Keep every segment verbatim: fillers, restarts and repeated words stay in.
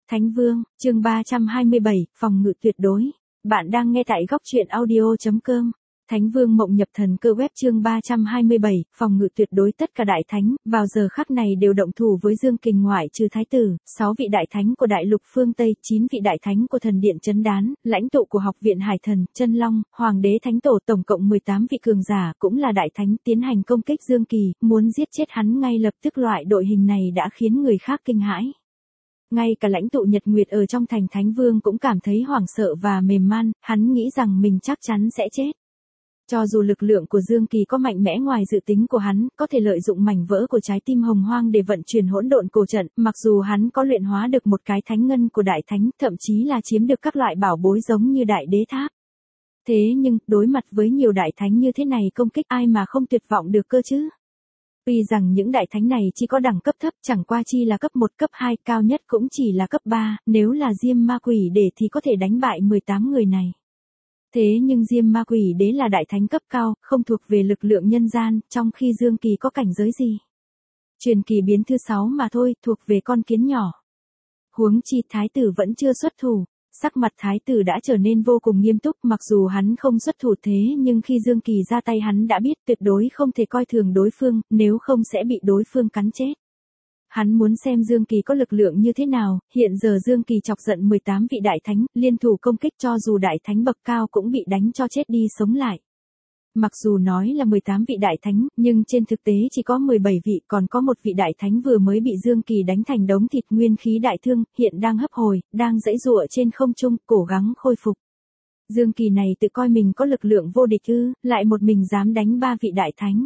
Thánh Vương, chương ba trăm hai mươi bảy, phòng ngự tuyệt đối. Bạn đang nghe tại góc truyện audio chấm com. Thánh Vương Mộng Nhập Thần Cơ web chương ba trăm hai mươi bảy, phòng ngự tuyệt đối. Tất cả đại thánh, vào giờ khắc này đều động thủ với Dương Kình ngoại trừ Thái tử, sáu vị đại thánh của Đại Lục phương Tây, chín vị đại thánh của Thần Điện Chấn Đán, lãnh tụ của Học viện Hải Thần, Chân Long, Hoàng đế Thánh Tổ, tổng cộng mười tám vị cường giả, cũng là đại thánh, tiến hành công kích Dương Kỳ, muốn giết chết hắn ngay lập tức. Loại đội hình này đã khiến người khác kinh hãi. Ngay cả lãnh tụ Nhật Nguyệt ở trong thành Thánh Vương cũng cảm thấy hoảng sợ và mềm man, hắn nghĩ rằng mình chắc chắn sẽ chết. Cho dù lực lượng của Dương Kỳ có mạnh mẽ ngoài dự tính của hắn, có thể lợi dụng mảnh vỡ của trái tim hồng hoang để vận chuyển hỗn độn cổ trận, mặc dù hắn có luyện hóa được một cái thánh ngân của đại thánh, thậm chí là chiếm được các loại bảo bối giống như đại đế tháp. Thế nhưng, đối mặt với nhiều đại thánh như thế này công kích ai mà không tuyệt vọng được cơ chứ? Tuy rằng những đại thánh này chỉ có đẳng cấp thấp, chẳng qua chi là cấp một, cấp hai, cao nhất cũng chỉ là cấp ba, nếu là Diêm Ma Quỷ Đế thì có thể đánh bại mười tám người này. Thế nhưng Diêm Ma Quỷ Đế là đại thánh cấp cao, không thuộc về lực lượng nhân gian, trong khi Dương Kỳ có cảnh giới gì? Truyền kỳ biến thứ sáu mà thôi, thuộc về con kiến nhỏ. Huống chi Thái tử vẫn chưa xuất thủ. Sắc mặt Thái tử đã trở nên vô cùng nghiêm túc, mặc dù hắn không xuất thủ thế nhưng khi Dương Kỳ ra tay hắn đã biết tuyệt đối không thể coi thường đối phương, nếu không sẽ bị đối phương cắn chết. Hắn muốn xem Dương Kỳ có lực lượng như thế nào, hiện giờ Dương Kỳ chọc giận mười tám vị đại thánh, liên thủ công kích cho dù đại thánh bậc cao cũng bị đánh cho chết đi sống lại. Mặc dù nói là mười tám vị đại thánh, nhưng trên thực tế chỉ có mười bảy vị, còn có một vị đại thánh vừa mới bị Dương Kỳ đánh thành đống thịt, nguyên khí đại thương, hiện đang hấp hồi, đang giãy giụa trên không trung, cố gắng khôi phục. Dương Kỳ này tự coi mình có lực lượng vô địch ư, lại một mình dám đánh ba vị đại thánh.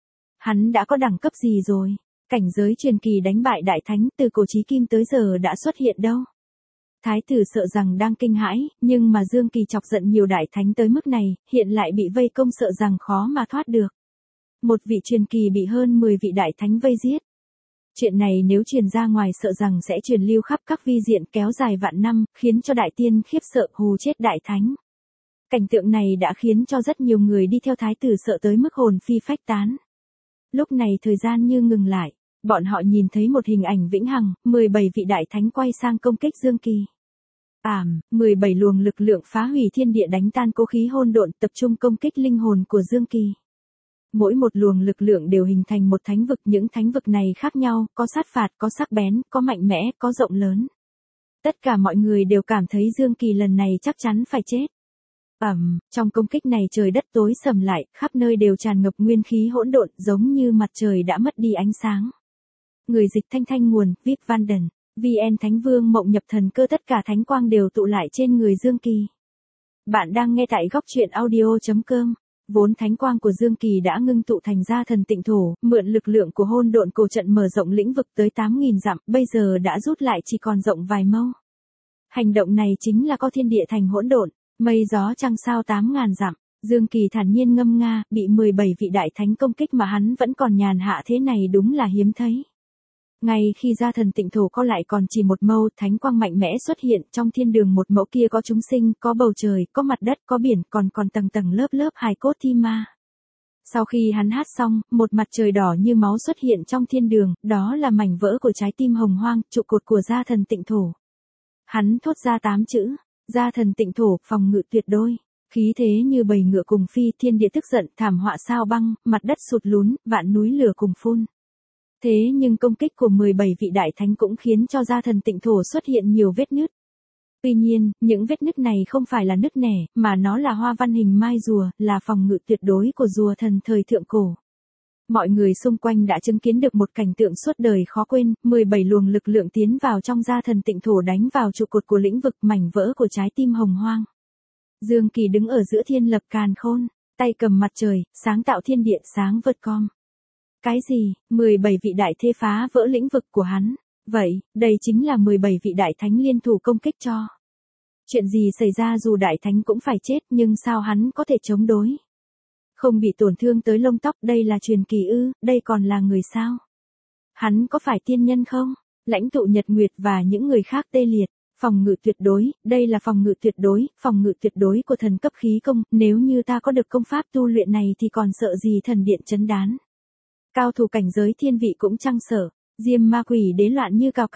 Hắn đã có đẳng cấp gì rồi? Cảnh giới truyền kỳ đánh bại đại thánh từ cổ chí kim tới giờ đã xuất hiện đâu? Thái tử sợ rằng đang kinh hãi, nhưng mà Dương Kỳ chọc giận nhiều đại thánh tới mức này, hiện lại bị vây công sợ rằng khó mà thoát được. Một vị truyền kỳ bị hơn mười vị đại thánh vây giết. Chuyện này nếu truyền ra ngoài sợ rằng sẽ truyền lưu khắp các vi diện kéo dài vạn năm, khiến cho đại tiên khiếp sợ hù chết đại thánh. Cảnh tượng này đã khiến cho rất nhiều người đi theo thái tử sợ tới mức hồn phi phách tán. Lúc này thời gian như ngừng lại, bọn họ nhìn thấy một hình ảnh vĩnh hằng, mười bảy vị đại thánh quay sang công kích Dương Kỳ. Ảm, mười bảy luồng lực lượng phá hủy thiên địa đánh tan cố khí hỗn độn, tập trung công kích linh hồn của Dương Kỳ. Mỗi một luồng lực lượng đều hình thành một thánh vực, những thánh vực này khác nhau, có sát phạt, có sắc bén, có mạnh mẽ, có rộng lớn. Tất cả mọi người đều cảm thấy Dương Kỳ lần này chắc chắn phải chết. Ẩm, trong công kích này trời đất tối sầm lại, khắp nơi đều tràn ngập nguyên khí hỗn độn, giống như mặt trời đã mất đi ánh sáng. Người dịch Thanh Thanh nguồn, vê i pê Vanden, vê en Thánh Vương Mộng Nhập Thần Cơ, tất cả thánh quang đều tụ lại trên người Dương Kỳ. Bạn đang nghe tại góc truyện audio chấm com. Vốn thánh quang của Dương Kỳ đã ngưng tụ thành ra thần tịnh thổ, mượn lực lượng của hỗn độn cổ trận mở rộng lĩnh vực tới tám nghìn dặm, bây giờ đã rút lại chỉ còn rộng vài mâu. Hành động này chính là co thiên địa thành hỗn độn, mây gió trăng sao tám ngàn dặm. Dương Kỳ thản nhiên ngâm nga, bị mười bảy vị đại thánh công kích mà hắn vẫn còn nhàn hạ thế này đúng là hiếm thấy. Ngay khi ra thần tịnh thổ có lại còn chỉ một mâu, thánh quang mạnh mẽ xuất hiện, trong thiên đường một mẫu kia có chúng sinh, có bầu trời, có mặt đất, có biển, còn còn tầng tầng lớp lớp hài cốt thi ma. Sau khi hắn hát xong, một mặt trời đỏ như máu xuất hiện trong thiên đường, đó là mảnh vỡ của trái tim hồng hoang, trụ cột của gia thần tịnh thổ. Hắn thốt ra tám chữ, gia thần tịnh thổ, phòng ngự tuyệt đối. Khí thế như bầy ngựa cùng phi, thiên địa tức giận, thảm họa sao băng, mặt đất sụt lún, vạn núi lửa cùng phun. Thế nhưng công kích của mười bảy vị đại thánh cũng khiến cho gia thần tịnh thổ xuất hiện nhiều vết nứt. Tuy nhiên, những vết nứt này không phải là nứt nẻ, mà nó là hoa văn hình mai rùa, là phòng ngự tuyệt đối của rùa thần thời thượng cổ. Mọi người xung quanh đã chứng kiến được một cảnh tượng suốt đời khó quên, mười bảy luồng lực lượng tiến vào trong gia thần tịnh thổ đánh vào trụ cột của lĩnh vực, mảnh vỡ của trái tim hồng hoang. Dương Kỳ đứng ở giữa thiên lập càn khôn, tay cầm mặt trời, sáng tạo thiên địa, sáng vượt com. Cái gì? mười bảy vị đại thế phá vỡ lĩnh vực của hắn. Vậy, đây chính là mười bảy vị đại thánh liên thủ công kích cho. Chuyện gì xảy ra dù đại thánh cũng phải chết, nhưng sao hắn có thể chống đối? Không bị tổn thương tới lông tóc, đây là truyền kỳ ư, đây còn là người sao? Hắn có phải tiên nhân không? Lãnh tụ Nhật Nguyệt và những người khác tê liệt. Phòng ngự tuyệt đối, đây là phòng ngự tuyệt đối, phòng ngự tuyệt đối của thần cấp khí công, nếu như ta có được công pháp tu luyện này thì còn sợ gì thần điện chấn đán. Cao thủ cảnh giới thiên vị cũng chăng sợ, Diêm Ma Quỷ Đế loạn như cào cào.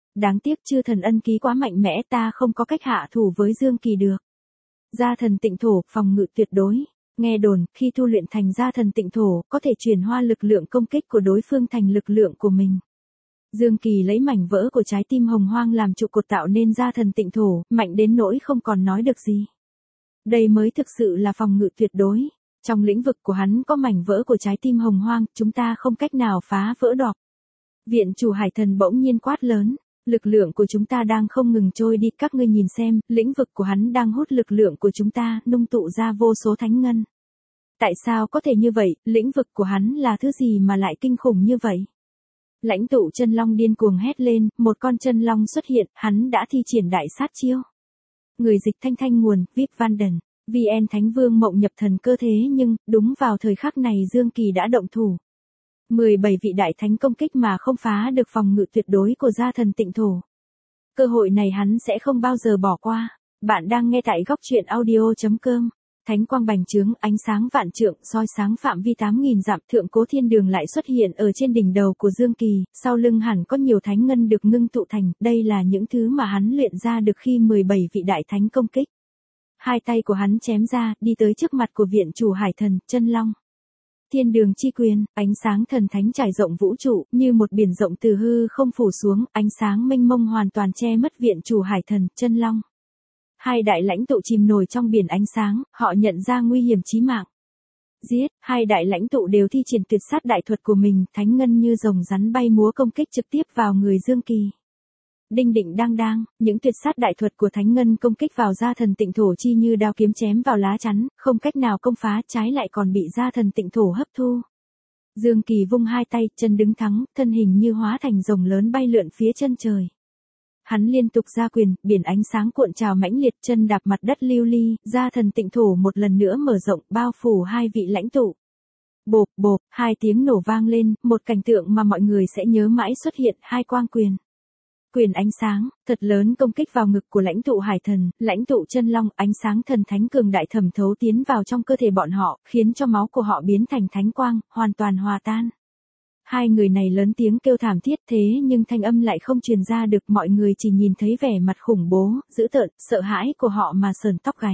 Đáng tiếc chư thần ân ký quá mạnh mẽ, ta không có cách hạ thủ với Dương Kỳ được. Gia thần tịnh thổ, phòng ngự tuyệt đối. Nghe đồn, khi tu luyện thành gia thần tịnh thổ, có thể chuyển hóa lực lượng công kích của đối phương thành lực lượng của mình. Dương Kỳ lấy mảnh vỡ của trái tim hồng hoang làm trụ cột tạo nên gia thần tịnh thổ, mạnh đến nỗi không còn nói được gì. Đây mới thực sự là phòng ngự tuyệt đối. Trong lĩnh vực của hắn có mảnh vỡ của trái tim hồng hoang, chúng ta không cách nào phá vỡ đọc. Viện chủ hải thần bỗng nhiên quát lớn. Lực lượng của chúng ta đang không ngừng trôi đi, các ngươi nhìn xem, lĩnh vực của hắn đang hút lực lượng của chúng ta, nung tụ ra vô số thánh ngân. Tại sao có thể như vậy, lĩnh vực của hắn là thứ gì mà lại kinh khủng như vậy? Lãnh tụ chân long điên cuồng hét lên, một con chân long xuất hiện, hắn đã thi triển đại sát chiêu. Người dịch thanh thanh nguồn, vê i pê Vanden, vê en Thánh Vương Mộng nhập thần cơ thế nhưng, đúng vào thời khắc này Dương Kỳ đã động thủ. mười bảy vị đại thánh công kích mà không phá được phòng ngự tuyệt đối của gia thần tịnh thổ. Cơ hội này hắn sẽ không bao giờ bỏ qua. Bạn đang nghe tại góc truyện audio chấm com. Thánh quang bành trướng, ánh sáng vạn trượng, soi sáng phạm vi tám nghìn dặm, thượng cố thiên đường lại xuất hiện ở trên đỉnh đầu của Dương Kỳ, sau lưng hẳn có nhiều thánh ngân được ngưng tụ thành, đây là những thứ mà hắn luyện ra được khi mười bảy vị đại thánh công kích. Hai tay của hắn chém ra, đi tới trước mặt của viện chủ hải thần, chân long. Thiên đường chi quyền, ánh sáng thần thánh trải rộng vũ trụ, như một biển rộng từ hư không phủ xuống, ánh sáng mênh mông hoàn toàn che mất viện chủ hải thần, chân long. Hai đại lãnh tụ chìm nổi trong biển ánh sáng, họ nhận ra nguy hiểm chí mạng. Giết, hai đại lãnh tụ đều thi triển tuyệt sát đại thuật của mình, thánh ngân như rồng rắn bay múa công kích trực tiếp vào người Dương Kỳ. Đinh định đang đang, những tuyệt sát đại thuật của thánh ngân công kích vào gia thần tịnh thổ chi như đao kiếm chém vào lá chắn, không cách nào công phá, trái lại còn bị gia thần tịnh thổ hấp thu. Dương Kỳ vung hai tay, chân đứng thắng, thân hình như hóa thành rồng lớn bay lượn phía chân trời. Hắn liên tục ra quyền, biển ánh sáng cuộn trào mãnh liệt, chân đạp mặt đất lưu ly, gia thần tịnh thổ một lần nữa mở rộng, bao phủ hai vị lãnh tụ. Bộp, bộp, hai tiếng nổ vang lên, một cảnh tượng mà mọi người sẽ nhớ mãi xuất hiện, hai quang quyền. Quyền ánh sáng, thật lớn công kích vào ngực của lãnh tụ hải thần, lãnh tụ chân long, ánh sáng thần thánh cường đại thẩm thấu tiến vào trong cơ thể bọn họ, khiến cho máu của họ biến thành thánh quang, hoàn toàn hòa tan. Hai người này lớn tiếng kêu thảm thiết thế nhưng thanh âm lại không truyền ra được, mọi người chỉ nhìn thấy vẻ mặt khủng bố, dữ tợn, sợ hãi của họ mà sờn tóc gáy.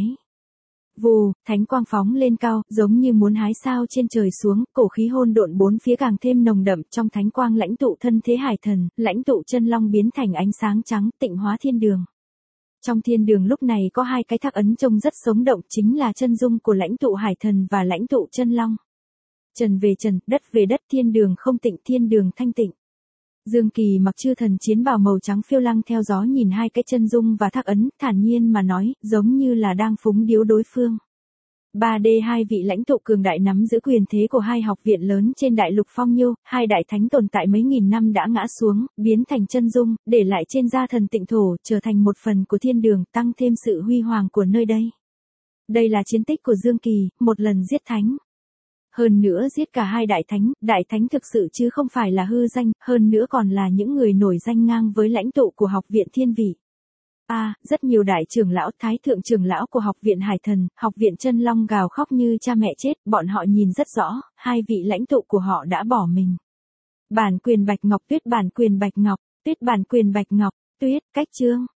Vù, thánh quang phóng lên cao, giống như muốn hái sao trên trời xuống, cổ khí hôn độn bốn phía càng thêm nồng đậm, trong thánh quang lãnh tụ thân thế hải thần, lãnh tụ chân long biến thành ánh sáng trắng, tịnh hóa thiên đường. Trong thiên đường lúc này có hai cái thác ấn trông rất sống động, chính là chân dung của lãnh tụ hải thần và lãnh tụ chân long. Trần về trần, đất về đất, thiên đường không tịnh, thiên đường thanh tịnh. Dương Kỳ mặc chư thần chiến bào màu trắng phiêu lăng theo gió nhìn hai cái chân dung và thác ấn, thản nhiên mà nói, giống như là đang phúng điếu đối phương. ba D hai vị lãnh tụ cường đại nắm giữ quyền thế của hai học viện lớn trên đại lục phong nhiêu, hai đại thánh tồn tại mấy nghìn năm đã ngã xuống, biến thành chân dung, để lại trên gia thần tịnh thổ, trở thành một phần của thiên đường, tăng thêm sự huy hoàng của nơi đây. Đây là chiến tích của Dương Kỳ, một lần giết thánh. Hơn nữa giết cả hai đại thánh, đại thánh thực sự chứ không phải là hư danh, hơn nữa còn là những người nổi danh ngang với lãnh tụ của học viện thiên vị. A, à, rất nhiều đại trưởng lão, thái thượng trưởng lão của học viện hải thần, học viện chân long gào khóc như cha mẹ chết, bọn họ nhìn rất rõ, hai vị lãnh tụ của họ đã bỏ mình. Bản quyền Bạch Ngọc Tuyết, bản quyền Bạch Ngọc, Tuyết bản quyền Bạch Ngọc, Tuyết, cách chương.